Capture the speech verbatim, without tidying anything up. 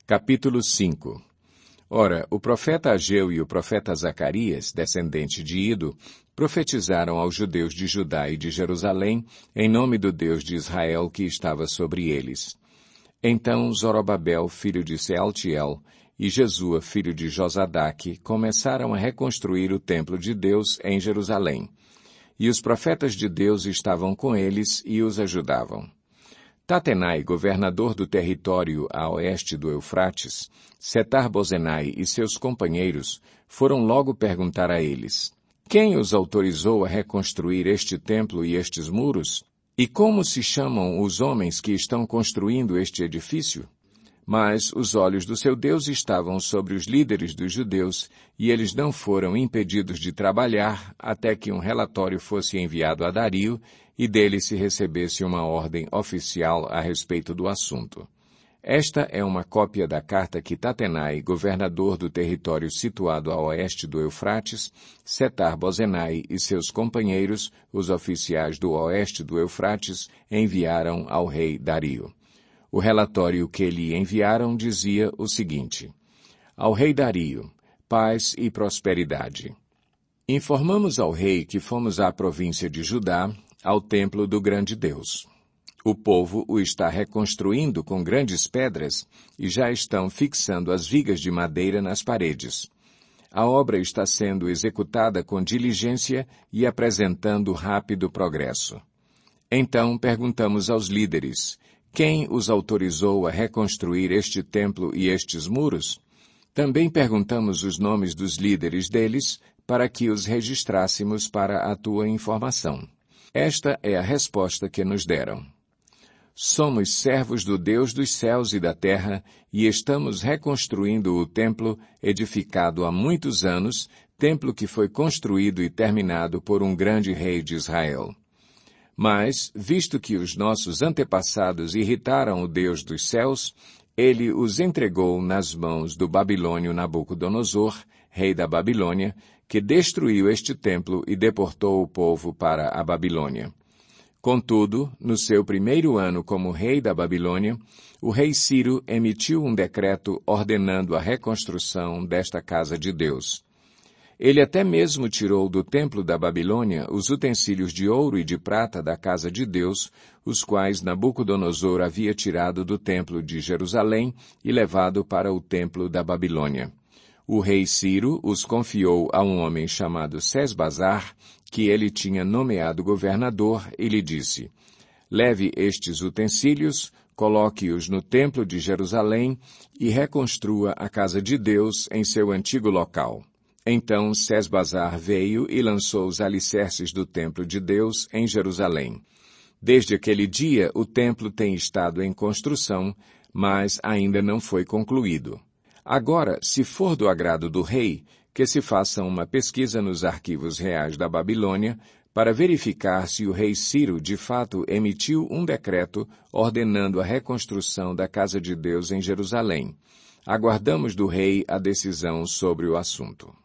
Capítulo cinco. Ora, o profeta Ageu e o profeta Zacarias, descendente de Ido, profetizaram aos judeus de Judá e de Jerusalém, em nome do Deus de Israel que estava sobre eles. Então Zorobabel, filho de Sealtiel, e Jesua, filho de Josadaque, começaram a reconstruir o templo de Deus em Jerusalém. E os profetas de Deus estavam com eles e os ajudavam. Tatenai, governador do território a oeste do Eufrates, Setar-Bozenai e seus companheiros foram logo perguntar a eles: quem os autorizou a reconstruir este templo e estes muros? E como se chamam os homens que estão construindo este edifício? Mas os olhos do seu Deus estavam sobre os líderes dos judeus, e eles não foram impedidos de trabalhar até que um relatório fosse enviado a Dario e dele se recebesse uma ordem oficial a respeito do assunto. Esta é uma cópia da carta que Tatenai, governador do território situado a oeste do Eufrates, Setar-Bozenai e seus companheiros, os oficiais do oeste do Eufrates, enviaram ao rei Dario. O relatório que lhe enviaram dizia o seguinte: ao rei Dario, paz e prosperidade. Informamos ao rei que fomos à província de Judá, ao templo do grande Deus. O povo o está reconstruindo com grandes pedras e já estão fixando as vigas de madeira nas paredes. A obra está sendo executada com diligência e apresentando rápido progresso. Então perguntamos aos líderes: quem os autorizou a reconstruir este templo e estes muros? Também perguntamos os nomes dos líderes deles, para que os registrássemos para a tua informação. Esta é a resposta que nos deram. Somos servos do Deus dos céus e da terra, e estamos reconstruindo o templo edificado há muitos anos, templo que foi construído e terminado por um grande rei de Israel. Mas, visto que os nossos antepassados irritaram o Deus dos céus, ele os entregou nas mãos do babilônio Nabucodonosor, rei da Babilônia, que destruiu este templo e deportou o povo para a Babilônia. Contudo, no seu primeiro ano como rei da Babilônia, o rei Ciro emitiu um decreto ordenando a reconstrução desta casa de Deus. Ele até mesmo tirou do templo da Babilônia os utensílios de ouro e de prata da casa de Deus, os quais Nabucodonosor havia tirado do templo de Jerusalém e levado para o templo da Babilônia. O rei Ciro os confiou a um homem chamado Sesbazar, que ele tinha nomeado governador, e lhe disse: leve estes utensílios, coloque-os no templo de Jerusalém e reconstrua a casa de Deus em seu antigo local. Então Sesbazar veio e lançou os alicerces do templo de Deus em Jerusalém. Desde aquele dia o templo tem estado em construção, mas ainda não foi concluído. Agora, se for do agrado do rei, que se faça uma pesquisa nos arquivos reais da Babilônia para verificar se o rei Ciro de fato emitiu um decreto ordenando a reconstrução da casa de Deus em Jerusalém. Aguardamos do rei a decisão sobre o assunto.